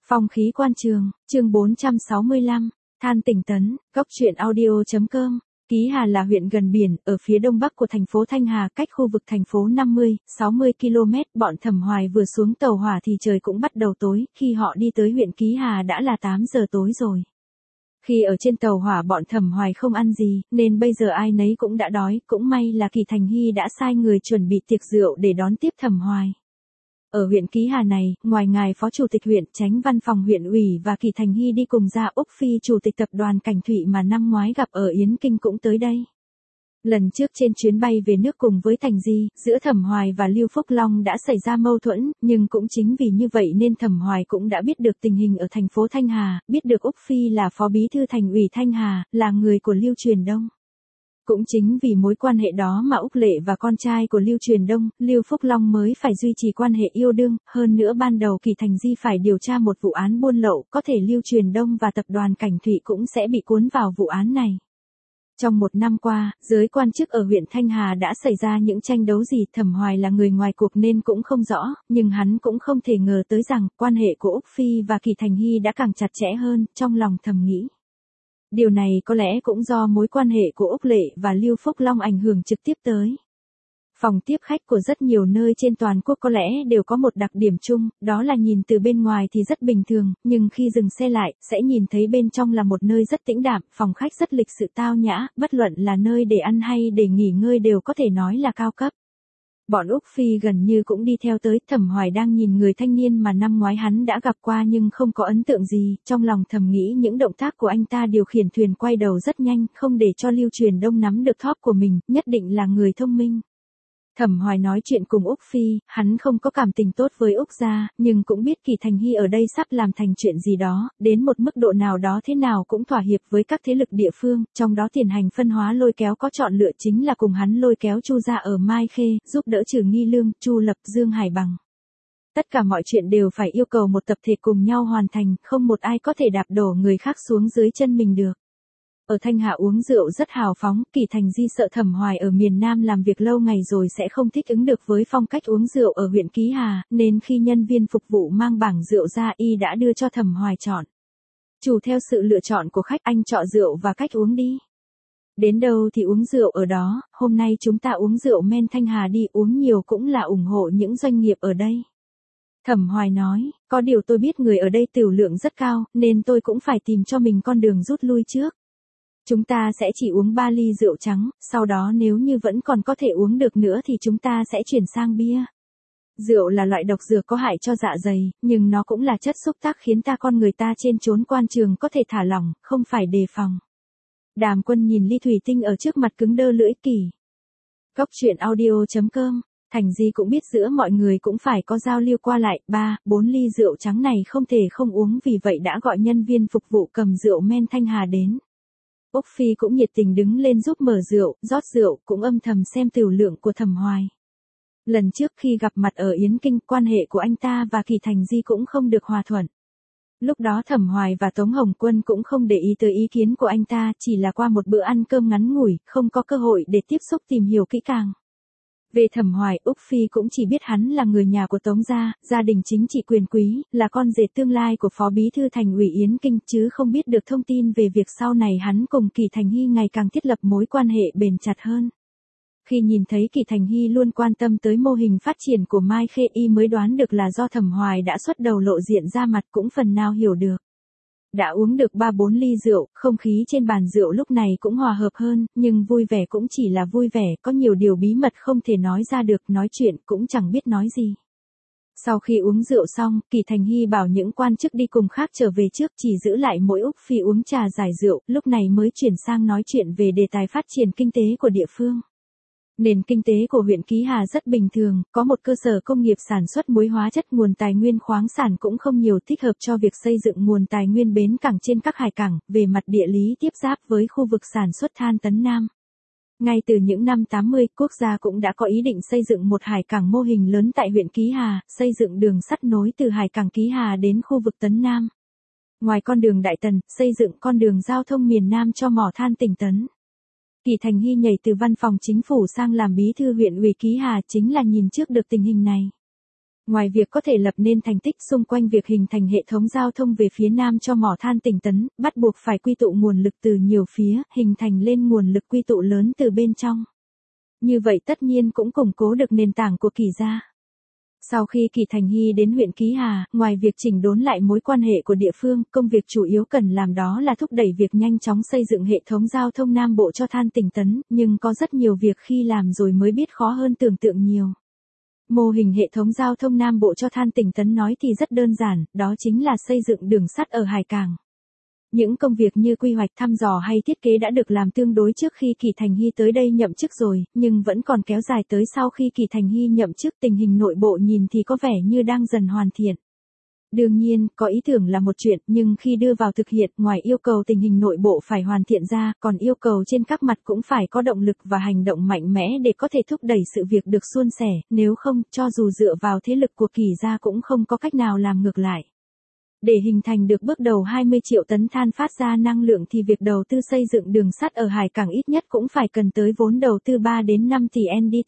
Phong khí quan trường, chương 465, than tỉnh tấn, góc truyện audio.com. Ký Hà là huyện gần biển, ở phía đông bắc của thành phố Thanh Hà, cách khu vực thành phố 50-60 km. Bọn Thẩm Hoài vừa xuống tàu hỏa thì trời cũng bắt đầu tối, khi họ đi tới huyện Ký Hà đã là 8 giờ tối rồi. Khi ở trên tàu hỏa bọn Thẩm Hoài không ăn gì, nên bây giờ ai nấy cũng đã đói, cũng may là Kỳ Thành Hy đã sai người chuẩn bị tiệc rượu để đón tiếp Thẩm Hoài. Ở huyện Ký Hà này, ngoài ngài phó chủ tịch huyện, chánh văn phòng huyện ủy và Kỳ Thành Hy đi cùng ra, Úc Phi chủ tịch tập đoàn Cảnh Thụy mà năm ngoái gặp ở Yến Kinh cũng tới đây. Lần trước trên chuyến bay về nước cùng với Thành Di, giữa Thẩm Hoài và Lưu Phúc Long đã xảy ra mâu thuẫn, nhưng cũng chính vì như vậy nên Thẩm Hoài cũng đã biết được tình hình ở thành phố Thanh Hà, biết được Úc Phi là phó bí thư thành ủy Thanh Hà, là người của Lưu Truyền Đông. Cũng chính vì mối quan hệ đó mà Úc Lệ và con trai của Lưu Truyền Đông, Lưu Phúc Long mới phải duy trì quan hệ yêu đương, hơn nữa ban đầu Kỳ Thành Di phải điều tra một vụ án buôn lậu, có thể Lưu Truyền Đông và tập đoàn Cảnh Thụy cũng sẽ bị cuốn vào vụ án này. Trong một năm qua, giới quan chức ở huyện Thanh Hà đã xảy ra những tranh đấu gì, Thẩm Hoài là người ngoài cuộc nên cũng không rõ, nhưng hắn cũng không thể ngờ tới rằng, quan hệ của Úc Phi và Kỳ Thành Hy đã càng chặt chẽ hơn, trong lòng thầm nghĩ. Điều này có lẽ cũng do mối quan hệ của Úc Lệ và Lưu Phúc Long ảnh hưởng trực tiếp tới. Phòng tiếp khách của rất nhiều nơi trên toàn quốc có lẽ đều có một đặc điểm chung, đó là nhìn từ bên ngoài thì rất bình thường, nhưng khi dừng xe lại, sẽ nhìn thấy bên trong là một nơi rất tĩnh đạm, phòng khách rất lịch sự tao nhã, bất luận là nơi để ăn hay để nghỉ ngơi đều có thể nói là cao cấp. Bọn Úc Phi gần như cũng đi theo tới, Thẩm Hoài đang nhìn người thanh niên mà năm ngoái hắn đã gặp qua nhưng không có ấn tượng gì, trong lòng thầm nghĩ những động tác của anh ta điều khiển thuyền quay đầu rất nhanh, không để cho Lưu Truyền Đông nắm được thóp của mình, nhất định là người thông minh. Thẩm Hoài nói chuyện cùng Úc Phi, hắn không có cảm tình tốt với Úc gia, nhưng cũng biết Kỳ Thành Hy ở đây sắp làm thành chuyện gì đó, đến một mức độ nào đó thế nào cũng thỏa hiệp với các thế lực địa phương, trong đó tiền hành phân hóa lôi kéo có chọn lựa chính là cùng hắn lôi kéo Chu gia ở Mai Khê, giúp đỡ Trừ Nghi Lương, Chu Lập, Dương Hải Bằng. Tất cả mọi chuyện đều phải yêu cầu một tập thể cùng nhau hoàn thành, không một ai có thể đạp đổ người khác xuống dưới chân mình được. Ở Thanh Hà uống rượu rất hào phóng, Kỳ Thành Di sợ Thẩm Hoài ở miền Nam làm việc lâu ngày rồi sẽ không thích ứng được với phong cách uống rượu ở huyện Ký Hà, nên khi nhân viên phục vụ mang bảng rượu ra y đã đưa cho Thẩm Hoài chọn. Chủ theo sự lựa chọn của khách, anh chọn rượu và cách uống đi. Đến đâu thì uống rượu ở đó, hôm nay chúng ta uống rượu men Thanh Hà đi, uống nhiều cũng là ủng hộ những doanh nghiệp ở đây. Thẩm Hoài nói, có điều tôi biết người ở đây tửu lượng rất cao, nên tôi cũng phải tìm cho mình con đường rút lui trước. Chúng ta sẽ chỉ uống 3 ly rượu trắng, sau đó nếu như vẫn còn có thể uống được nữa thì chúng ta sẽ chuyển sang bia. Rượu là loại độc dược có hại cho dạ dày, nhưng nó cũng là chất xúc tác khiến con người ta trên chốn quan trường có thể thả lỏng, không phải đề phòng. Đàm Quân nhìn ly thủy tinh ở trước mặt cứng đơ lưỡi. Kỳ. Góc truyện audio.com. Thành Di cũng biết giữa mọi người cũng phải có giao lưu qua lại, 3-4 ly rượu trắng này không thể không uống, vì vậy đã gọi nhân viên phục vụ cầm rượu men Thanh Hà đến. Úc Phi cũng nhiệt tình đứng lên giúp mở rượu, rót rượu, cũng âm thầm xem tửu lượng của Thẩm Hoài. Lần trước khi gặp mặt ở Yến Kinh, quan hệ của anh ta và Kỳ Thành Di cũng không được hòa thuận. Lúc đó Thẩm Hoài và Tống Hồng Quân cũng không để ý tới ý kiến của anh ta, chỉ là qua một bữa ăn cơm ngắn ngủi, không có cơ hội để tiếp xúc tìm hiểu kỹ càng. Về Thẩm Hoài, Úc Phi cũng chỉ biết hắn là người nhà của Tống gia, gia đình chính trị quyền quý, là con rể tương lai của phó bí thư thành ủy Yến Kinh, chứ không biết được thông tin về việc sau này hắn cùng Kỳ Thành Hy ngày càng thiết lập mối quan hệ bền chặt hơn. Khi nhìn thấy Kỳ Thành Hy luôn quan tâm tới mô hình phát triển của Mai Khê, y mới đoán được là do Thẩm Hoài đã xuất đầu lộ diện ra mặt, cũng phần nào hiểu được. Đã uống được 3-4 ly rượu, không khí trên bàn rượu lúc này cũng hòa hợp hơn, nhưng vui vẻ cũng chỉ là vui vẻ, có nhiều điều bí mật không thể nói ra được, nói chuyện cũng chẳng biết nói gì. Sau khi uống rượu xong, Kỳ Thành Hy bảo những quan chức đi cùng khác trở về trước, chỉ giữ lại mỗi Úc Phi uống trà giải rượu, lúc này mới chuyển sang nói chuyện về đề tài phát triển kinh tế của địa phương. Nền kinh tế của huyện Ký Hà rất bình thường, có một cơ sở công nghiệp sản xuất muối hóa chất, nguồn tài nguyên khoáng sản cũng không nhiều, thích hợp cho việc xây dựng nguồn tài nguyên bến cảng trên các hải cảng, về mặt địa lý tiếp giáp với khu vực sản xuất than Tấn Nam. Ngay từ những năm 80, quốc gia cũng đã có ý định xây dựng một hải cảng mô hình lớn tại huyện Ký Hà, xây dựng đường sắt nối từ hải cảng Ký Hà đến khu vực Tấn Nam. Ngoài con đường Đại Tần, xây dựng con đường giao thông miền Nam cho mỏ than tỉnh Tấn. Kỳ Thành Hy nhảy từ văn phòng chính phủ sang làm bí thư huyện ủy Ký Hà chính là nhìn trước được tình hình này. Ngoài việc có thể lập nên thành tích xung quanh việc hình thành hệ thống giao thông về phía nam cho mỏ than Tỉnh Tấn, bắt buộc phải quy tụ nguồn lực từ nhiều phía, hình thành lên nguồn lực quy tụ lớn từ bên trong. Như vậy tất nhiên cũng củng cố được nền tảng của Kỳ gia. Sau khi Kỳ Thành Hy đến huyện Ký Hà, ngoài việc chỉnh đốn lại mối quan hệ của địa phương, công việc chủ yếu cần làm đó là thúc đẩy việc nhanh chóng xây dựng hệ thống giao thông Nam Bộ cho than Tỉnh Tấn, nhưng có rất nhiều việc khi làm rồi mới biết khó hơn tưởng tượng nhiều. Mô hình hệ thống giao thông Nam Bộ cho than Tỉnh Tấn nói thì rất đơn giản, đó chính là xây dựng đường sắt ở Hải Cảng. Những công việc như quy hoạch thăm dò hay thiết kế đã được làm tương đối trước khi Kỳ Thành Hy tới đây nhậm chức rồi, nhưng vẫn còn kéo dài tới sau khi Kỳ Thành Hy nhậm chức. Tình hình nội bộ nhìn thì có vẻ như đang dần hoàn thiện. Đương nhiên, có ý tưởng là một chuyện, nhưng khi đưa vào thực hiện, ngoài yêu cầu tình hình nội bộ phải hoàn thiện ra, còn yêu cầu trên các mặt cũng phải có động lực và hành động mạnh mẽ để có thể thúc đẩy sự việc được suôn sẻ, nếu không, cho dù dựa vào thế lực của Kỳ gia cũng không có cách nào làm ngược lại. Để hình thành được bước đầu 20 triệu tấn than phát ra năng lượng thì việc đầu tư xây dựng đường sắt ở Hải Cảng ít nhất cũng phải cần tới vốn đầu tư 3 đến 5 tỷ NDT.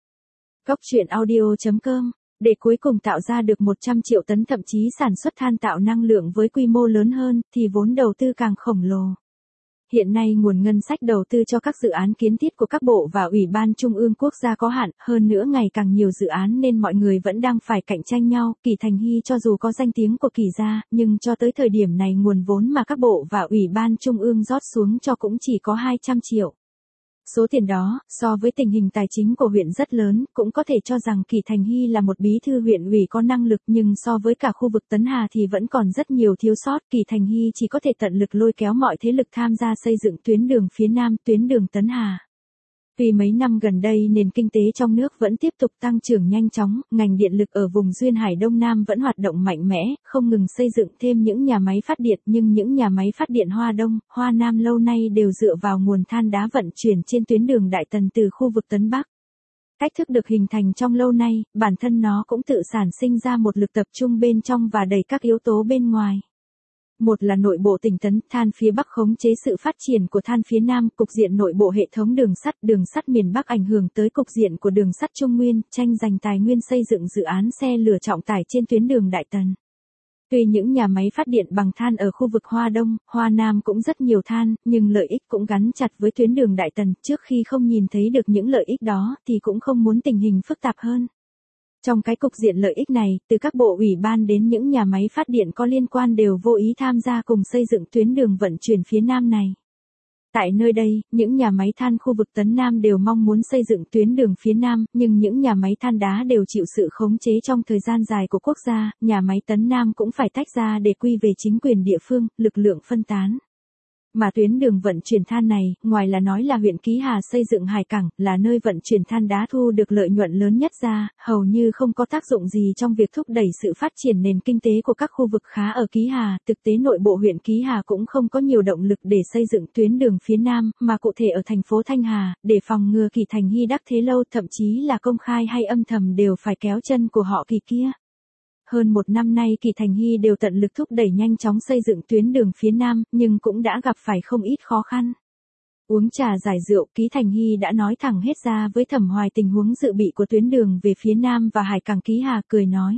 Góc truyện audio.com. Để cuối cùng tạo ra được 100 triệu tấn thậm chí sản xuất than tạo năng lượng với quy mô lớn hơn, thì vốn đầu tư càng khổng lồ. Hiện nay nguồn ngân sách đầu tư cho các dự án kiến thiết của các bộ và Ủy ban Trung ương Quốc gia có hạn, hơn nữa ngày càng nhiều dự án nên mọi người vẫn đang phải cạnh tranh nhau. Kỳ Thành Hy cho dù có danh tiếng của Kỳ gia, nhưng cho tới thời điểm này nguồn vốn mà các bộ và Ủy ban Trung ương rót xuống cho cũng chỉ có 200 triệu. Số tiền đó, so với tình hình tài chính của huyện rất lớn, cũng có thể cho rằng Kỳ Thành Hy là một bí thư huyện ủy có năng lực, nhưng so với cả khu vực Tấn Hà thì vẫn còn rất nhiều thiếu sót. Kỳ Thành Hy chỉ có thể tận lực lôi kéo mọi thế lực tham gia xây dựng tuyến đường phía Nam, tuyến đường Tấn Hà. Vì mấy năm gần đây nền kinh tế trong nước vẫn tiếp tục tăng trưởng nhanh chóng, ngành điện lực ở vùng duyên hải Đông Nam vẫn hoạt động mạnh mẽ, không ngừng xây dựng thêm những nhà máy phát điện, nhưng những nhà máy phát điện Hoa Đông, Hoa Nam lâu nay đều dựa vào nguồn than đá vận chuyển trên tuyến đường Đại Tần từ khu vực Tấn Bắc. Cách thức được hình thành trong lâu nay, bản thân nó cũng tự sản sinh ra một lực tập trung bên trong và đầy các yếu tố bên ngoài. Một là nội bộ tỉnh Tấn, than phía Bắc khống chế sự phát triển của than phía Nam, cục diện nội bộ hệ thống đường sắt miền Bắc ảnh hưởng tới cục diện của đường sắt Trung Nguyên, tranh giành tài nguyên xây dựng dự án xe lửa trọng tải trên tuyến đường Đại Tần. Tuy những nhà máy phát điện bằng than ở khu vực Hoa Đông, Hoa Nam cũng rất nhiều than, nhưng lợi ích cũng gắn chặt với tuyến đường Đại Tần, trước khi không nhìn thấy được những lợi ích đó thì cũng không muốn tình hình phức tạp hơn. Trong cái cục diện lợi ích này, từ các bộ ủy ban đến những nhà máy phát điện có liên quan đều vô ý tham gia cùng xây dựng tuyến đường vận chuyển phía Nam này. Tại nơi đây, những nhà máy than khu vực Tấn Nam đều mong muốn xây dựng tuyến đường phía Nam, nhưng những nhà máy than đá đều chịu sự khống chế trong thời gian dài của quốc gia, nhà máy Tấn Nam cũng phải tách ra để quy về chính quyền địa phương, lực lượng phân tán. Mà tuyến đường vận chuyển than này, ngoài là nói là huyện Ký Hà xây dựng Hải Cảng, là nơi vận chuyển than đá thu được lợi nhuận lớn nhất ra, hầu như không có tác dụng gì trong việc thúc đẩy sự phát triển nền kinh tế của các khu vực khá ở Ký Hà. Thực tế nội bộ huyện Ký Hà cũng không có nhiều động lực để xây dựng tuyến đường phía Nam, mà cụ thể ở thành phố Thanh Hà, để phòng ngừa Kỳ Thành Hy đắc thế lâu, thậm chí là công khai hay âm thầm đều phải kéo chân của họ Kỳ kia. Hơn một năm nay Kỳ Thành Hy đều tận lực thúc đẩy nhanh chóng xây dựng tuyến đường phía Nam, nhưng cũng đã gặp phải không ít khó khăn. Uống trà giải rượu, Kỳ Thành Hy đã nói thẳng hết ra với Thẩm Hoài tình huống dự bị của tuyến đường về phía Nam và Hải Cảng Ký Hà, cười nói.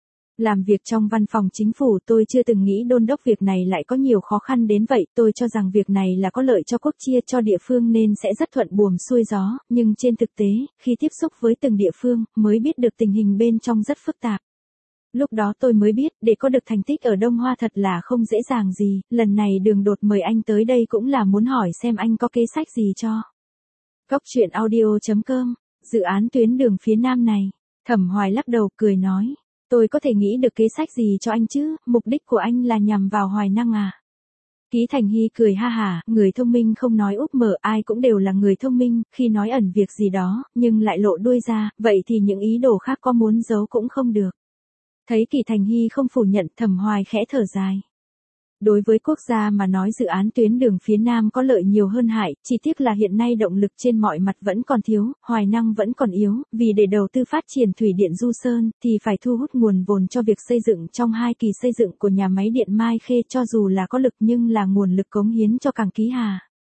Làm việc trong văn phòng chính phủ tôi chưa từng nghĩ đôn đốc việc này lại có nhiều khó khăn đến vậy, tôi cho rằng việc này là có lợi cho quốc chia cho địa phương nên sẽ rất thuận buồm xuôi gió, nhưng trên thực tế, khi tiếp xúc với từng địa phương, mới biết được tình hình bên trong rất phức tạp. Lúc đó tôi mới biết, để có được thành tích ở Đông Hoa thật là không dễ dàng gì, lần này Đường Đột mời anh tới đây cũng là muốn hỏi xem anh có kế sách gì cho. Góc truyện audio.com, dự án tuyến đường phía Nam này, Thẩm Hoài lắc đầu cười nói, tôi có thể nghĩ được kế sách gì cho anh chứ, mục đích của anh là nhằm vào Hoài Năng à? Kỳ Thành Hy cười ha hả, người thông minh không nói úp mở, ai cũng đều là người thông minh, khi nói ẩn việc gì đó, nhưng lại lộ đuôi ra, vậy thì những ý đồ khác có muốn giấu cũng không được. Thấy Kỳ Thành Hy không phủ nhận, Thẩm Hoài khẽ thở dài. Đối với quốc gia mà nói dự án tuyến đường phía Nam có lợi nhiều hơn hại, chỉ tiếc là hiện nay động lực trên mọi mặt vẫn còn thiếu, Hoài Năng vẫn còn yếu, vì để đầu tư phát triển thủy điện Du Sơn, thì phải thu hút nguồn vốn cho việc xây dựng trong 2 kỳ xây dựng của nhà máy điện Mai Khê, cho dù là có lực nhưng là nguồn lực cống hiến cho cảng Ký Hà.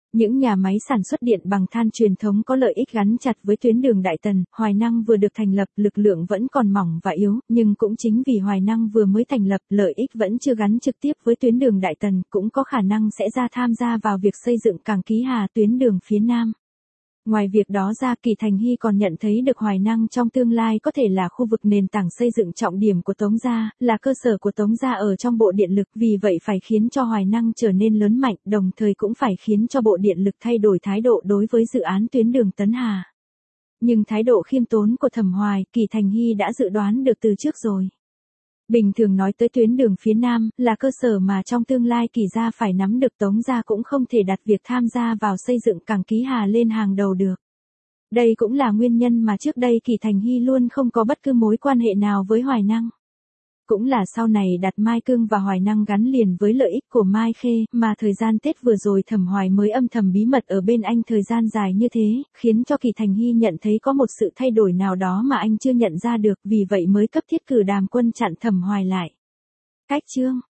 Những nhà máy sản xuất điện bằng than truyền thống có lợi ích gắn chặt với tuyến đường Đại Tần, Hoài Năng vừa được thành lập, lực lượng vẫn còn mỏng và yếu, nhưng cũng chính vì Hoài Năng vừa mới thành lập, lợi ích vẫn chưa gắn trực tiếp với tuyến đường Đại Tần, cũng có khả năng sẽ tham gia vào việc xây dựng cảng Ký Hà, tuyến đường phía Nam. Ngoài việc đó ra, Kỳ Thành Hy còn nhận thấy được Hoài Năng trong tương lai có thể là khu vực nền tảng xây dựng trọng điểm của Tống gia, là cơ sở của Tống gia ở trong bộ điện lực, vì vậy phải khiến cho Hoài Năng trở nên lớn mạnh, đồng thời cũng phải khiến cho bộ điện lực thay đổi thái độ đối với dự án tuyến đường Tấn Hà. Nhưng thái độ khiêm tốn của Thẩm Hoài, Kỳ Thành Hy đã dự đoán được từ trước rồi. Bình thường nói tới tuyến đường phía Nam, là cơ sở mà trong tương lai Kỳ gia phải nắm được, Tống gia cũng không thể đặt việc tham gia vào xây dựng cảng Ký Hà lên hàng đầu được. Đây cũng là nguyên nhân mà trước đây Kỳ Thành Hy luôn không có bất cứ mối quan hệ nào với Hoài Năng. Cũng là sau này đặt Mai Cương và Hoài Năng gắn liền với lợi ích của Mai Khê, mà thời gian Tết vừa rồi Thẩm Hoài mới âm thầm bí mật ở bên anh thời gian dài như thế, khiến cho Kỳ Thành Hy nhận thấy có một sự thay đổi nào đó mà anh chưa nhận ra được, vì vậy mới cấp thiết cử Đàm Quân chặn Thẩm Hoài lại. Cách chương